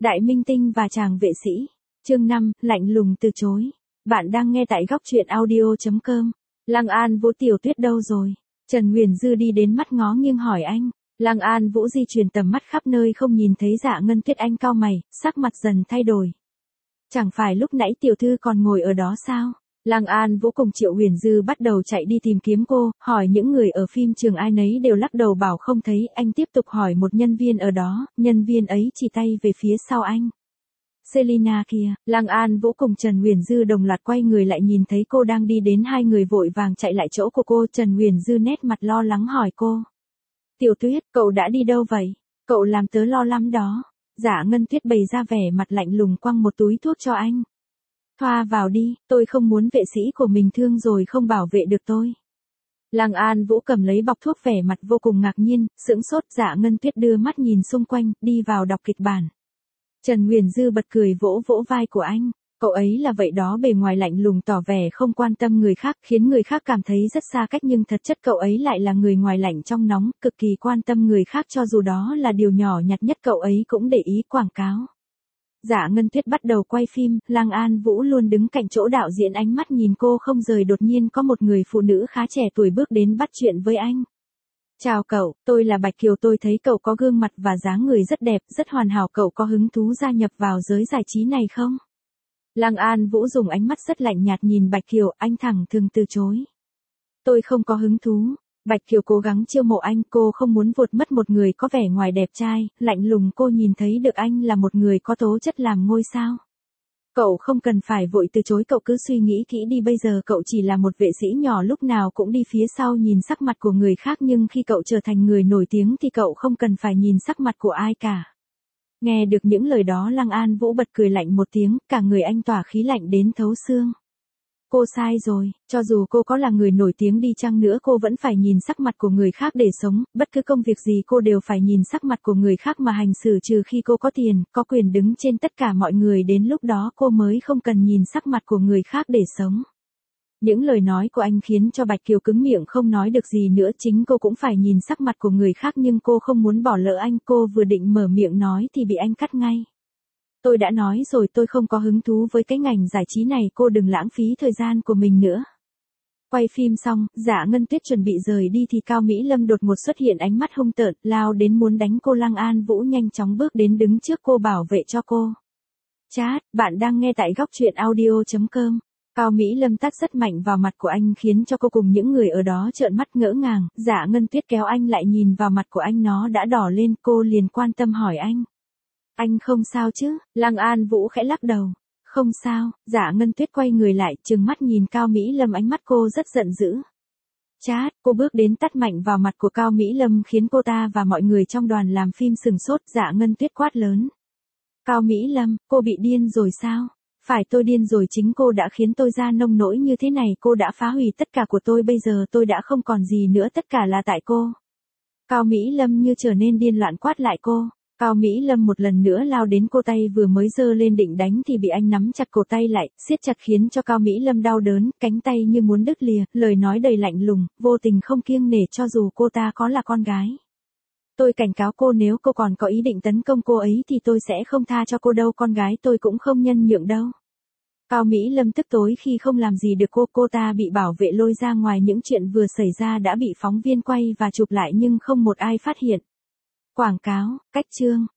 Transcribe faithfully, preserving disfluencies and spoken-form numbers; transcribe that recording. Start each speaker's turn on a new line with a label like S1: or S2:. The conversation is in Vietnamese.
S1: Đại minh tinh và chàng vệ sĩ. Chương năm, lạnh lùng từ chối. Bạn đang nghe tại góc truyện audio chấm com. Lăng An Vũ Tiểu Tuyết đâu rồi? Trần Huyền Dư đi đến mắt ngó nghiêng hỏi anh. Lăng An Vũ di chuyển tầm mắt khắp nơi không nhìn thấy Dạ Ngân Tuyết. Anh cau mày, sắc mặt dần thay đổi. Chẳng phải lúc nãy tiểu thư còn ngồi ở đó sao? Lăng An Vũ cùng Triệu Huyền Dư bắt đầu chạy đi tìm kiếm cô, hỏi những người ở phim trường ai nấy đều lắc đầu bảo không thấy. Anh tiếp tục hỏi một nhân viên ở đó, nhân viên ấy chỉ tay về phía sau anh. Selina kia. Lăng An Vũ cùng Trần Huyền Dư đồng loạt quay người lại nhìn thấy cô đang đi đến, hai người vội vàng chạy lại chỗ của cô. Trần Huyền Dư nét mặt lo lắng hỏi cô. Tiểu Tuyết, cậu đã đi đâu vậy? Cậu làm tớ lo lắm đó. Dạ Ngân Tuyết bày ra vẻ mặt lạnh lùng quăng một túi thuốc cho anh. Thoa vào đi, tôi không muốn vệ sĩ của mình thương rồi không bảo vệ được tôi. Lăng An Vũ cầm lấy bọc thuốc vẻ mặt vô cùng ngạc nhiên, sững sốt. Dạ Ngân Tuyết đưa mắt nhìn xung quanh, đi vào đọc kịch bản. Trần Huyền Dư bật cười vỗ vỗ vai của anh. Cậu ấy là vậy đó, bề ngoài lạnh lùng tỏ vẻ không quan tâm người khác, khiến người khác cảm thấy rất xa cách, nhưng thật chất cậu ấy lại là người ngoài lạnh trong nóng, cực kỳ quan tâm người khác, cho dù đó là điều nhỏ nhặt nhất cậu ấy cũng để ý quảng cáo. Dạ Ngân Tuyết bắt đầu quay phim, Lăng An Vũ luôn đứng cạnh chỗ đạo diễn, ánh mắt nhìn cô không rời. Đột nhiên có một người phụ nữ khá trẻ tuổi bước đến bắt chuyện với anh. Chào cậu, tôi là Bạch Kiều, tôi thấy cậu có gương mặt và dáng người rất đẹp, rất hoàn hảo, cậu có hứng thú gia nhập vào giới giải trí này không? Lăng An Vũ dùng ánh mắt rất lạnh nhạt nhìn Bạch Kiều, anh thẳng thừng từ chối. Tôi không có hứng thú. Bạch Kiều cố gắng chiêu mộ anh, cô không muốn vụt mất một người có vẻ ngoài đẹp trai, lạnh lùng. Cô nhìn thấy được anh là một người có tố chất làm ngôi sao. Cậu không cần phải vội từ chối, cậu cứ suy nghĩ kỹ đi, bây giờ cậu chỉ là một vệ sĩ nhỏ, lúc nào cũng đi phía sau nhìn sắc mặt của người khác, nhưng khi cậu trở thành người nổi tiếng thì cậu không cần phải nhìn sắc mặt của ai cả. Nghe được những lời đó, Lăng An Vũ bật cười lạnh một tiếng, cả người anh tỏa khí lạnh đến thấu xương. Cô sai rồi, cho dù cô có là người nổi tiếng đi chăng nữa cô vẫn phải nhìn sắc mặt của người khác để sống, bất cứ công việc gì cô đều phải nhìn sắc mặt của người khác mà hành xử, trừ khi cô có tiền, có quyền đứng trên tất cả mọi người, đến lúc đó cô mới không cần nhìn sắc mặt của người khác để sống. Những lời nói của anh khiến cho Bạch Kiều cứng miệng không nói được gì nữa, chính cô cũng phải nhìn sắc mặt của người khác nhưng cô không muốn bỏ lỡ anh, cô vừa định mở miệng nói thì bị anh cắt ngay. Tôi đã nói rồi, tôi không có hứng thú với cái ngành giải trí này, cô đừng lãng phí thời gian của mình nữa. Quay phim xong, Dạ Ngân Tuyết chuẩn bị rời đi thì Cao Mỹ Lâm đột ngột xuất hiện, ánh mắt hung tợn, lao đến muốn đánh cô. Lăng An Vũ nhanh chóng bước đến đứng trước cô bảo vệ cho cô. Chat, bạn đang nghe tại góc truyện audio chấm com. Cao Mỹ Lâm tát rất mạnh vào mặt của anh khiến cho cô cùng những người ở đó trợn mắt ngỡ ngàng. Dạ Ngân Tuyết kéo anh lại, nhìn vào mặt của anh nó đã đỏ lên, cô liền quan tâm hỏi anh. Anh không sao chứ? Lăng An Vũ khẽ lắc đầu. Không sao. Dạ Ngân Tuyết quay người lại, trừng mắt nhìn Cao Mỹ Lâm, ánh mắt cô rất giận dữ. Chát, cô bước đến tát mạnh vào mặt của Cao Mỹ Lâm khiến cô ta và mọi người trong đoàn làm phim sừng sốt. Dạ Ngân Tuyết quát lớn. Cao Mỹ Lâm, cô bị điên rồi sao? Phải, tôi điên rồi, chính cô đã khiến tôi ra nông nỗi như thế này, cô đã phá hủy tất cả của tôi, bây giờ tôi đã không còn gì nữa, tất cả là tại cô. Cao Mỹ Lâm như trở nên điên loạn quát lại cô. Cao Mỹ Lâm một lần nữa lao đến cô, tay vừa mới giơ lên định đánh thì bị anh nắm chặt cổ tay lại, siết chặt khiến cho Cao Mỹ Lâm đau đớn, cánh tay như muốn đứt lìa, lời nói đầy lạnh lùng, vô tình không kiêng nể, cho dù cô ta có là con gái. Tôi cảnh cáo cô, nếu cô còn có ý định tấn công cô ấy thì tôi sẽ không tha cho cô đâu, con gái tôi cũng không nhân nhượng đâu. Cao Mỹ Lâm tức tối khi không làm gì được cô, cô ta bị bảo vệ lôi ra ngoài, những chuyện vừa xảy ra đã bị phóng viên quay và chụp lại nhưng không một ai phát hiện. Quảng cáo, cách chương,